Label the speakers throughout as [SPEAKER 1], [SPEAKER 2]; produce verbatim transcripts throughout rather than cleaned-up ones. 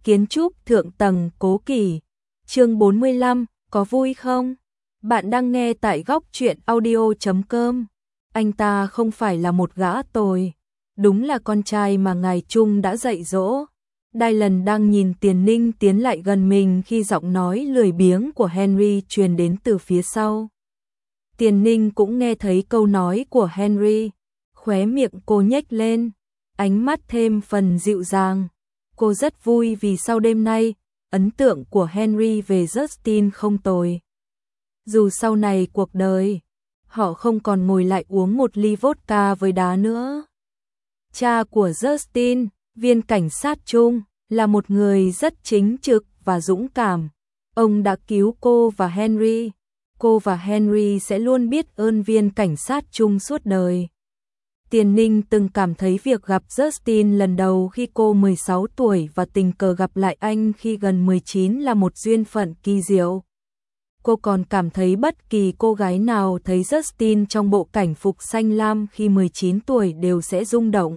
[SPEAKER 1] kiến trúc thượng tầng cố kỳ. Chương bốn mươi lăm, có vui không? Bạn đang nghe tại góc truyện audio chấm com. Anh ta không phải là một gã tồi, đúng là con trai mà ngài Trung đã dạy dỗ. Dylan đang nhìn Tiền Ninh tiến lại gần mình khi giọng nói lười biếng của Henry truyền đến từ phía sau. Tiền Ninh cũng nghe thấy câu nói của Henry, khóe miệng cô nhếch lên, ánh mắt thêm phần dịu dàng. Cô rất vui vì sau đêm nay, ấn tượng của Henry về Justin không tồi. Dù sau này cuộc đời, họ không còn ngồi lại uống một ly vodka với đá nữa. Cha của Justin, viên cảnh sát Trung, là một người rất chính trực và dũng cảm. Ông đã cứu cô và Henry. Cô và Henry sẽ luôn biết ơn viên cảnh sát Trung suốt đời. Tiền Ninh từng cảm thấy việc gặp Justin lần đầu khi cô mười sáu tuổi và tình cờ gặp lại anh khi gần mười chín là một duyên phận kỳ diệu. Cô còn cảm thấy bất kỳ cô gái nào thấy Justin trong bộ cảnh phục xanh lam khi mười chín tuổi đều sẽ rung động.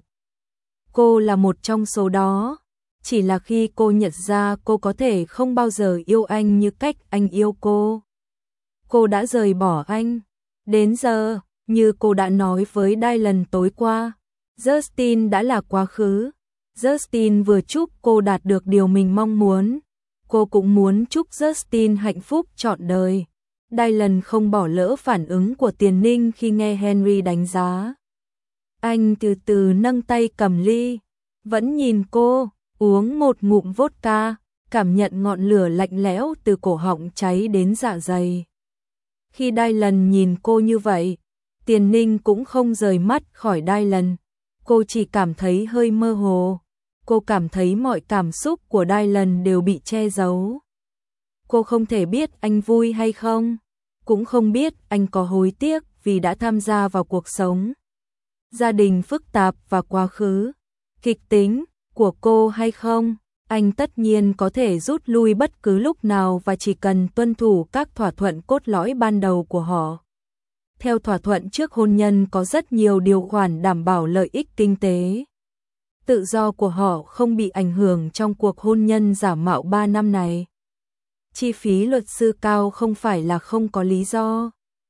[SPEAKER 1] Cô là một trong số đó, chỉ là khi cô nhận ra cô có thể không bao giờ yêu anh như cách anh yêu cô. Cô đã rời bỏ anh. Đến giờ, như cô đã nói với Dylan tối qua, Justin đã là quá khứ. Justin vừa chúc cô đạt được điều mình mong muốn. Cô cũng muốn chúc Justin hạnh phúc trọn đời. Dylan không bỏ lỡ phản ứng của Tiền Ninh khi nghe Henry đánh giá. Anh từ từ nâng tay cầm ly, vẫn nhìn cô, uống một ngụm vodka, cảm nhận ngọn lửa lạnh lẽo từ cổ họng cháy đến dạ dày. Khi Dylan nhìn cô như vậy, Tiền Ninh cũng không rời mắt khỏi Dylan. Cô chỉ cảm thấy hơi mơ hồ. Cô cảm thấy mọi cảm xúc của Dylan đều bị che giấu. Cô không thể biết anh vui hay không, cũng không biết anh có hối tiếc vì đã tham gia vào cuộc sống gia đình phức tạp và quá khứ kịch tính của cô hay không. Anh tất nhiên có thể rút lui bất cứ lúc nào và chỉ cần tuân thủ các thỏa thuận cốt lõi ban đầu của họ. Theo thỏa thuận trước hôn nhân có rất nhiều điều khoản đảm bảo lợi ích kinh tế. Tự do của họ không bị ảnh hưởng trong cuộc hôn nhân giả mạo ba năm này. Chi phí luật sư cao không phải là không có lý do.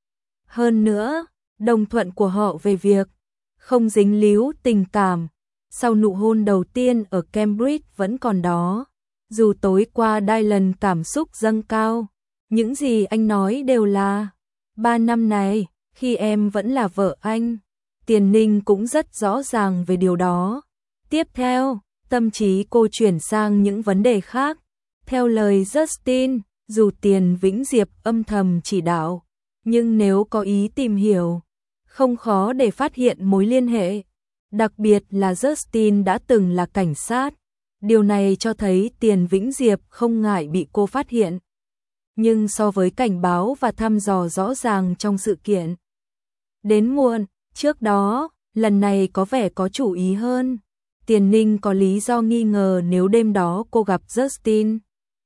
[SPEAKER 1] Hơn nữa, đồng thuận của họ về việc không dính líu tình cảm sau nụ hôn đầu tiên ở Cambridge vẫn còn đó. Dù tối qua Dylan cảm xúc dâng cao, những gì anh nói đều là ba năm này, khi em vẫn là vợ anh. Tiền Ninh cũng rất rõ ràng về điều đó. Tiếp theo, tâm trí cô chuyển sang những vấn đề khác. Theo lời Justin, dù Tiền Vĩnh Diệp âm thầm chỉ đạo, nhưng nếu có ý tìm hiểu, không khó để phát hiện mối liên hệ. Đặc biệt là Justin đã từng là cảnh sát. Điều này cho thấy Tiền Vĩnh Diệp không ngại bị cô phát hiện. Nhưng so với cảnh báo và thăm dò rõ ràng trong sự kiện đến muộn, trước đó, lần này có vẻ có chủ ý hơn. Tiền Ninh có lý do nghi ngờ nếu đêm đó cô gặp Justin,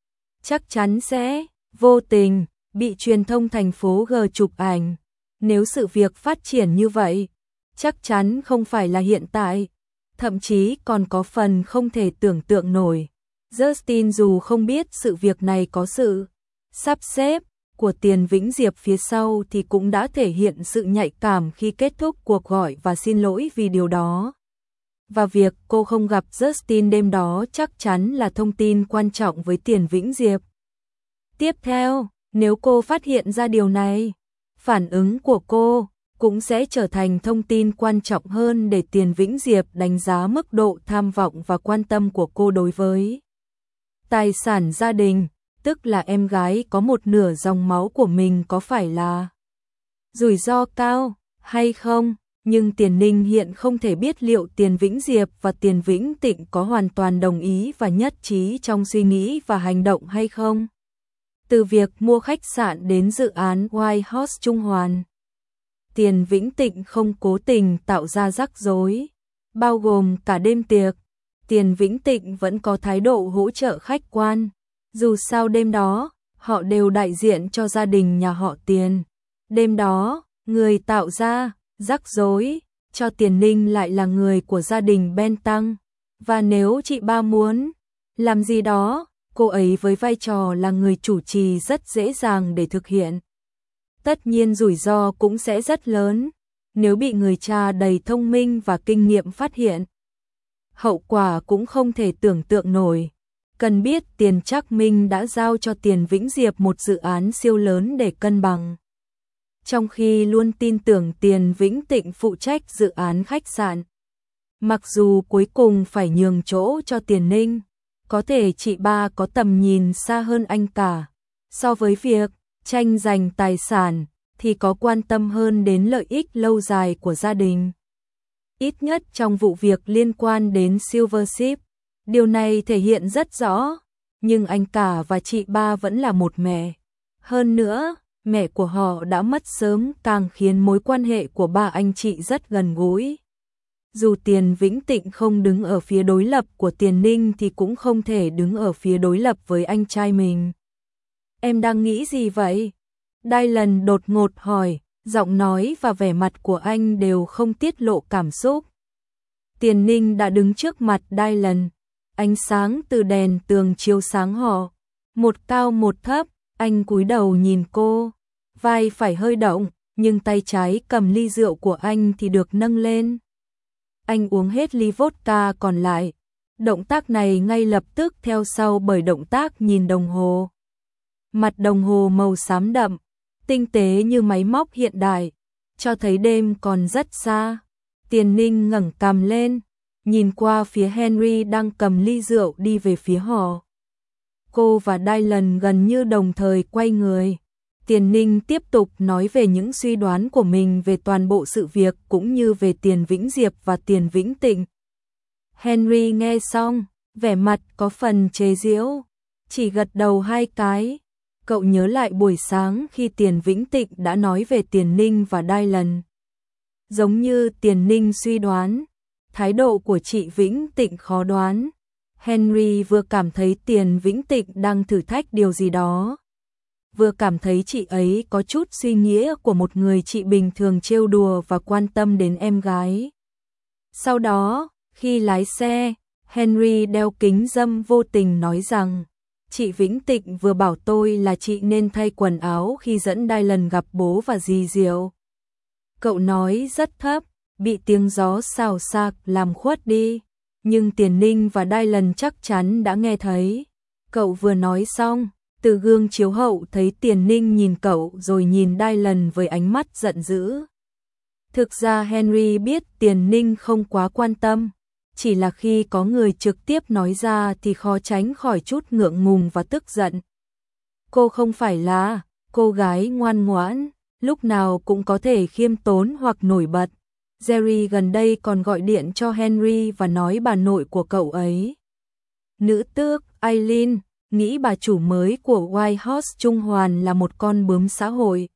[SPEAKER 1] chắc chắn sẽ vô tình bị truyền thông thành phố G chụp ảnh. Nếu sự việc phát triển như vậy, chắc chắn không phải là hiện tại, thậm chí còn có phần không thể tưởng tượng nổi. Justin dù không biết sự việc này có sự sắp xếp của Tiền Vĩnh Diệp phía sau thì cũng đã thể hiện sự nhạy cảm khi kết thúc cuộc gọi và xin lỗi vì điều đó. Và việc cô không gặp Justin đêm đó chắc chắn là thông tin quan trọng với Tiền Vĩnh Diệp. Tiếp theo, nếu cô phát hiện ra điều này, phản ứng của cô cũng sẽ trở thành thông tin quan trọng hơn để Tiền Vĩnh Diệp đánh giá mức độ tham vọng và quan tâm của cô đối với tài sản gia đình, tức là em gái có một nửa dòng máu của mình có phải là rủi ro cao hay không. Nhưng Tiền Ninh hiện không thể biết liệu Tiền Vĩnh Diệp và Tiền Vĩnh Tịnh có hoàn toàn đồng ý và nhất trí trong suy nghĩ và hành động hay không. Từ việc mua khách sạn đến dự án White House Trung Hoàn, Tiền Vĩnh Tịnh không cố tình tạo ra rắc rối, bao gồm cả đêm tiệc. Tiền Vĩnh Tịnh vẫn có thái độ hỗ trợ khách quan. Dù sao đêm đó, họ đều đại diện cho gia đình nhà họ Tiền. Đêm đó, người tạo ra rắc rối cho Tiền Ninh lại là người của gia đình Ben Tăng. Và nếu chị ba muốn làm gì đó, cô ấy với vai trò là người chủ trì rất dễ dàng để thực hiện. Tất nhiên rủi ro cũng sẽ rất lớn, nếu bị người cha đầy thông minh và kinh nghiệm phát hiện. Hậu quả cũng không thể tưởng tượng nổi. Cần biết Tiền Trác Minh đã giao cho Tiền Vĩnh Diệp một dự án siêu lớn để cân bằng. Trong khi luôn tin tưởng Tiền Vĩnh Tịnh phụ trách dự án khách sạn. Mặc dù cuối cùng phải nhường chỗ cho Tiền Ninh, có thể chị ba có tầm nhìn xa hơn anh cả. So với việc tranh giành tài sản thì có quan tâm hơn đến lợi ích lâu dài của gia đình. Ít nhất trong vụ việc liên quan đến Silvership, điều này thể hiện rất rõ, nhưng anh cả và chị ba vẫn là một mẹ. Hơn nữa, mẹ của họ đã mất sớm càng khiến mối quan hệ của ba anh chị rất gần gũi. Dù Tiền Vĩnh Tịnh không đứng ở phía đối lập của Tiền Ninh thì cũng không thể đứng ở phía đối lập với anh trai mình. Em đang nghĩ gì vậy? Dylan đột ngột hỏi, giọng nói và vẻ mặt của anh đều không tiết lộ cảm xúc. Tiền Ninh đã đứng trước mặt Dylan, ánh sáng từ đèn tường chiếu sáng họ, một cao một thấp, anh cúi đầu nhìn cô, vai phải hơi động, nhưng tay trái cầm ly rượu của anh thì được nâng lên. Anh uống hết ly vodka còn lại, động tác này ngay lập tức theo sau bởi động tác nhìn đồng hồ. Mặt đồng hồ màu xám đậm, tinh tế như máy móc hiện đại, cho thấy đêm còn rất xa. Tiền Ninh ngẩng cằm lên, nhìn qua phía Henry đang cầm ly rượu đi về phía họ. Cô và Dylan gần như đồng thời quay người. Tiền Ninh tiếp tục nói về những suy đoán của mình về toàn bộ sự việc cũng như về Tiền Vĩnh Diệp và Tiền Vĩnh Tịnh. Henry nghe xong, vẻ mặt có phần chế giễu, chỉ gật đầu hai cái. Cậu nhớ lại buổi sáng khi Tiền Vĩnh Tịnh đã nói về Tiền Ninh và Dylan. Giống như Tiền Ninh suy đoán, thái độ của chị Vĩnh Tịnh khó đoán. Henry vừa cảm thấy Tiền Vĩnh Tịnh đang thử thách điều gì đó, vừa cảm thấy chị ấy có chút suy nghĩa của một người chị bình thường trêu đùa và quan tâm đến em gái. Sau đó, khi lái xe, Henry đeo kính râm vô tình nói rằng, chị Vĩnh Tịnh vừa bảo tôi là chị nên thay quần áo khi dẫn Dylan gặp bố và dì Diệu. Cậu nói rất thấp, bị tiếng gió xào xạc làm khuất đi, nhưng Tiền Ninh và Dylan chắc chắn đã nghe thấy. Cậu vừa nói xong, từ gương chiếu hậu thấy Tiền Ninh nhìn cậu rồi nhìn Dylan với ánh mắt giận dữ. Thực ra Henry biết Tiền Ninh không quá quan tâm, chỉ là khi có người trực tiếp nói ra thì khó tránh khỏi chút ngượng ngùng và tức giận. Cô không phải là cô gái ngoan ngoãn, lúc nào cũng có thể khiêm tốn hoặc nổi bật. Jerry gần đây còn gọi điện cho Henry và nói bà nội của cậu ấy, nữ tước Eileen, nghĩ bà chủ mới của White House Trung Hoàn là một con bướm xã hội.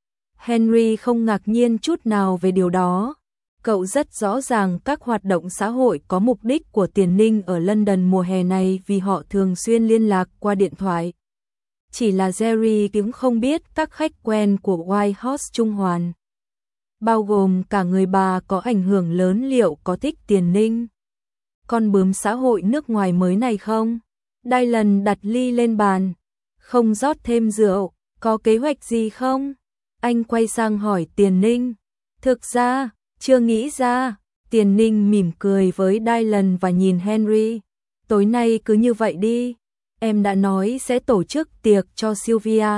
[SPEAKER 1] Henry không ngạc nhiên chút nào về điều đó. Cậu rất rõ ràng các hoạt động xã hội có mục đích của Tiền Ninh ở London mùa hè này vì họ thường xuyên liên lạc qua điện thoại. Chỉ là Jerry cũng không biết các khách quen của White House Trung Hoàn, bao gồm cả người bà có ảnh hưởng lớn, liệu có thích Tiền Ninh, con bướm xã hội nước ngoài mới này không? Dylan đặt ly lên bàn, không rót thêm rượu, có kế hoạch gì không? Anh quay sang hỏi Tiền Ninh. Thực ra, chưa nghĩ ra. Tiền Ninh mỉm cười với Dylan và nhìn Henry. Tối nay cứ như vậy đi. Em đã nói sẽ tổ chức tiệc cho Sylvia.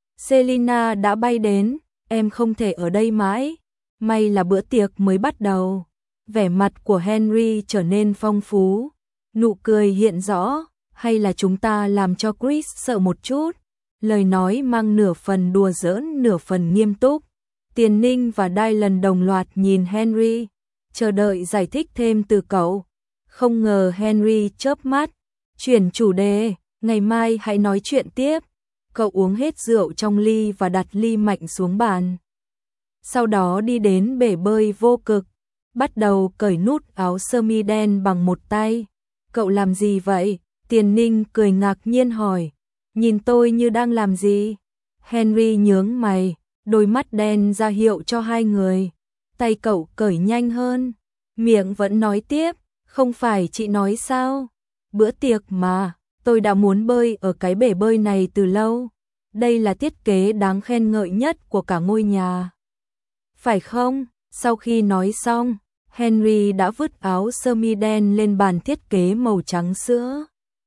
[SPEAKER 1] Selina đã bay đến, em không thể ở đây mãi. May là bữa tiệc mới bắt đầu. Vẻ mặt của Henry trở nên phong phú, nụ cười hiện rõ. Hay là chúng ta làm cho Chris sợ một chút? Lời nói mang nửa phần đùa giỡn nửa phần nghiêm túc. Tiền Ninh và Dylan đồng loạt nhìn Henry, chờ đợi giải thích thêm từ cậu. Không ngờ Henry chớp mắt, chuyển chủ đề, ngày mai hãy nói chuyện tiếp. Cậu uống hết rượu trong ly và đặt ly mạnh xuống bàn. Sau đó đi đến bể bơi vô cực, bắt đầu cởi nút áo sơ mi đen bằng một tay. Cậu làm gì vậy? Tiền Ninh cười ngạc nhiên hỏi, nhìn tôi như đang làm gì? Henry nhướng mày, đôi mắt đen ra hiệu cho hai người. Tay cậu cởi nhanh hơn, miệng vẫn nói tiếp, không phải chị nói sao? Bữa tiệc mà, tôi đã muốn bơi ở cái bể bơi này từ lâu. Đây là thiết kế đáng khen ngợi nhất của cả ngôi nhà. Phải không? Sau khi nói xong, Henry đã vứt áo sơ mi đen lên bàn thiết kế màu trắng sữa.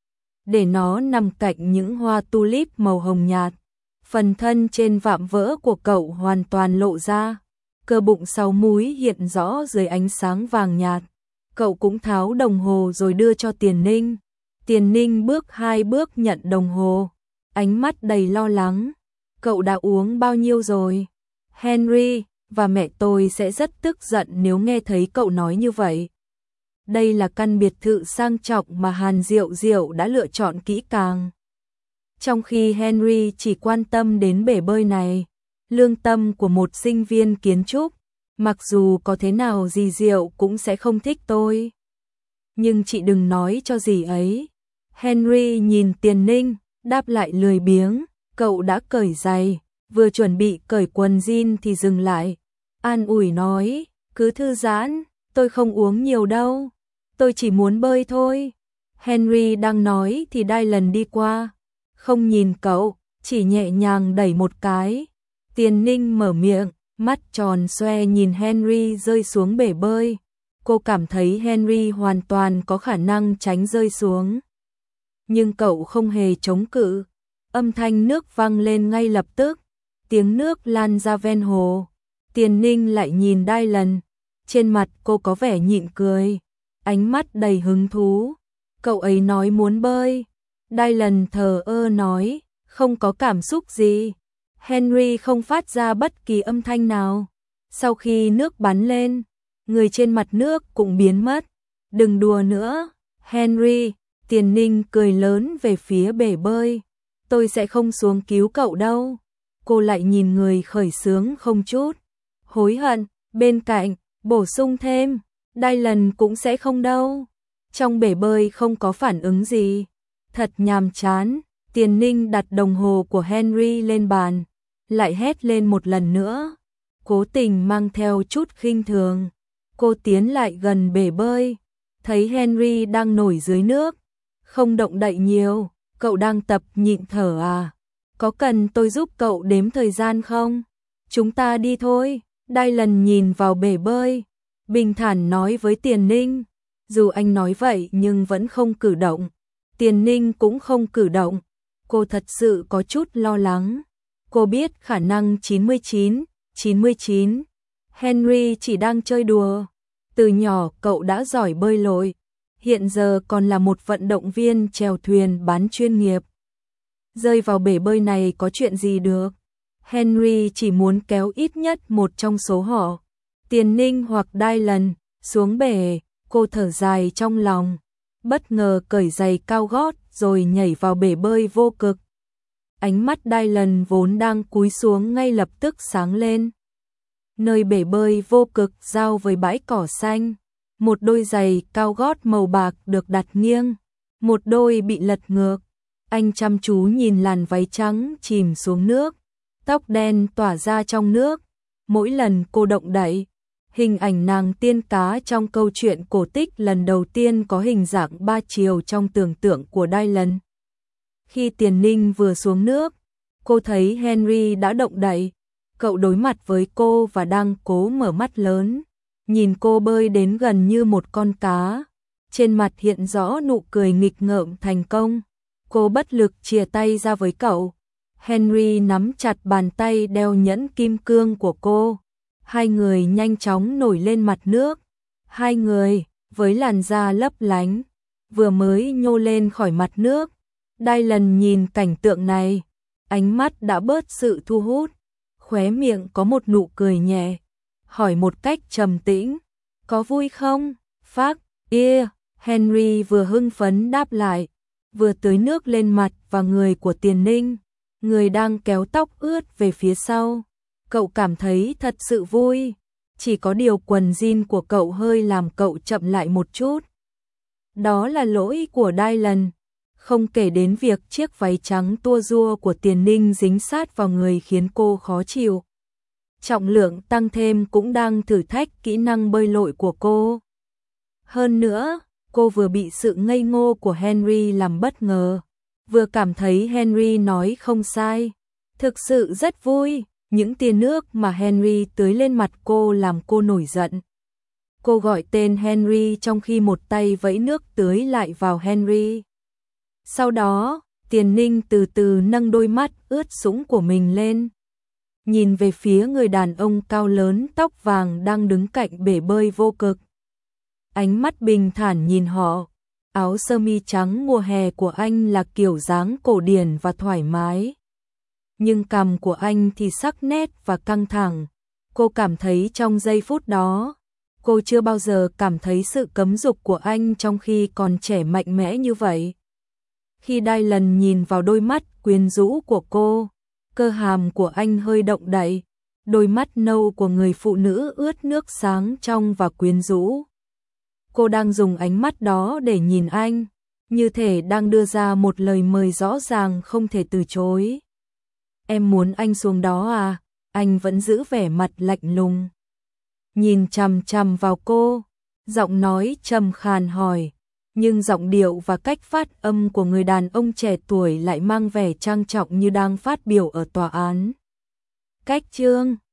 [SPEAKER 1] Để nó nằm cạnh những hoa tulip màu hồng nhạt. Phần thân trên vạm vỡ của cậu hoàn toàn lộ ra. Cơ bụng sáu múi hiện rõ dưới ánh sáng vàng nhạt. Cậu cũng tháo đồng hồ rồi đưa cho Tiền Ninh. Tiền Ninh bước hai bước nhận đồng hồ. Ánh mắt đầy lo lắng. Cậu đã uống bao nhiêu rồi? Henry, và mẹ tôi sẽ rất tức giận nếu nghe thấy cậu nói như vậy. Đây là căn biệt thự sang trọng mà Hàn Diệu Diệu đã lựa chọn kỹ càng. Trong khi Henry chỉ quan tâm đến bể bơi này, lương tâm của một sinh viên kiến trúc, mặc dù có thế nào dì Diệu cũng sẽ không thích tôi. Nhưng chị đừng nói cho dì ấy. Henry nhìn Tiền Ninh, đáp lại lười biếng, cậu đã cởi giày, vừa chuẩn bị cởi quần jean thì dừng lại. An ủi nói, cứ thư giãn, tôi không uống nhiều đâu, tôi chỉ muốn bơi thôi. Henry đang nói thì Dylan đi qua, không nhìn cậu, chỉ nhẹ nhàng đẩy một cái. Tiền Ninh mở miệng, mắt tròn xoe nhìn Henry rơi xuống bể bơi. Cô cảm thấy Henry hoàn toàn có khả năng tránh rơi xuống. Nhưng cậu không hề chống cự. Âm thanh nước vang lên ngay lập tức. Tiếng nước lan ra ven hồ. Tiền Ninh lại nhìn Dylan. Trên mặt cô có vẻ nhịn cười. Ánh mắt đầy hứng thú. Cậu ấy nói muốn bơi. Dylan thờ ơ nói, không có cảm xúc gì. Henry không phát ra bất kỳ âm thanh nào. Sau khi nước bắn lên, người trên mặt nước cũng biến mất. Đừng đùa nữa, Henry. Tiền Ninh cười lớn về phía bể bơi. Tôi sẽ không xuống cứu cậu đâu. Cô lại nhìn người khởi xướng không chút hối hận. Bên cạnh, bổ sung thêm, Dylan cũng sẽ không đâu. Trong bể bơi không có phản ứng gì. Thật nhàm chán. Tiền Ninh đặt đồng hồ của Henry lên bàn, lại hét lên một lần nữa, cố tình mang theo chút khinh thường. Cô tiến lại gần bể bơi, thấy Henry đang nổi dưới nước, không động đậy nhiều. Cậu đang tập nhịn thở à? Có cần tôi giúp cậu đếm thời gian không? Chúng ta đi thôi. Dylan nhìn vào bể bơi, bình thản nói với Tiền Ninh. Dù anh nói vậy nhưng vẫn không cử động. Tiền Ninh cũng không cử động. Cô thật sự có chút lo lắng. Cô biết khả năng chín mươi chín, chín mươi chín. Henry chỉ đang chơi đùa. Từ nhỏ cậu đã giỏi bơi lội. Hiện giờ còn là một vận động viên chèo thuyền bán chuyên nghiệp. Rơi vào bể bơi này có chuyện gì được. Henry chỉ muốn kéo ít nhất một trong số họ, Tiền Ninh hoặc Dylan, xuống bể. Cô thở dài trong lòng, bất ngờ cởi giày cao gót rồi nhảy vào bể bơi vô cực. Ánh mắt Dylan vốn đang cúi xuống ngay lập tức sáng lên. Nơi bể bơi vô cực giao với bãi cỏ xanh, một đôi giày cao gót màu bạc được đặt nghiêng, một đôi bị lật ngược. Anh chăm chú nhìn làn váy trắng chìm xuống nước, tóc đen tỏa ra trong nước. Mỗi lần cô động đậy, hình ảnh nàng tiên cá trong câu chuyện cổ tích lần đầu tiên có hình dạng ba chiều trong tưởng tượng của Dylan. Khi Tiền Ninh vừa xuống nước, cô thấy Henry đã động đậy. Cậu đối mặt với cô và đang cố mở mắt lớn, nhìn cô bơi đến gần như một con cá. Trên mặt hiện rõ nụ cười nghịch ngợm thành công. Cô bất lực chìa tay ra với cậu. Henry nắm chặt bàn tay đeo nhẫn kim cương của cô. Hai người nhanh chóng nổi lên mặt nước. Hai người, với làn da lấp lánh, vừa mới nhô lên khỏi mặt nước. Dylan nhìn cảnh tượng này, ánh mắt đã bớt sự thu hút. Khóe miệng có một nụ cười nhẹ, hỏi một cách trầm tĩnh, có vui không? Phác, yeah. Henry vừa hưng phấn đáp lại, vừa tưới nước lên mặt và người của Tiền Ninh, người đang kéo tóc ướt về phía sau. Cậu cảm thấy thật sự vui, chỉ có điều quần jean của cậu hơi làm cậu chậm lại một chút. Đó là lỗi của Dylan, không kể đến việc chiếc váy trắng tua rua của Tiền Ninh dính sát vào người khiến cô khó chịu. Trọng lượng tăng thêm cũng đang thử thách kỹ năng bơi lội của cô. Hơn nữa, Cô vừa bị sự ngây ngô của Henry làm bất ngờ, vừa cảm thấy Henry nói không sai. Thực sự rất vui, những tia nước mà Henry tưới lên mặt cô làm cô nổi giận. Cô gọi tên Henry trong khi một tay vẫy nước tưới lại vào Henry. Sau đó, Tiền Ninh từ từ nâng đôi mắt ướt sũng của mình lên, nhìn về phía người đàn ông cao lớn tóc vàng đang đứng cạnh bể bơi vô cực. Ánh mắt bình thản nhìn họ, áo sơ mi trắng mùa hè của anh là kiểu dáng cổ điển và thoải mái. Nhưng cằm của anh thì sắc nét và căng thẳng. Cô cảm thấy trong giây phút đó, cô chưa bao giờ cảm thấy sự cấm dục của anh trong khi còn trẻ mạnh mẽ như vậy. Khi Dylan nhìn vào đôi mắt quyến rũ của cô, cơ hàm của anh hơi động đậy, đôi mắt nâu của người phụ nữ ướt nước sáng trong và quyến rũ. Cô đang dùng ánh mắt đó để nhìn anh, như thể đang đưa ra một lời mời rõ ràng không thể từ chối. Em muốn anh xuống đó à? Anh vẫn giữ vẻ mặt lạnh lùng, nhìn chằm chằm vào cô, giọng nói trầm khàn hỏi, nhưng giọng điệu và cách phát âm của người đàn ông trẻ tuổi lại mang vẻ trang trọng như đang phát biểu ở tòa án. Cách chương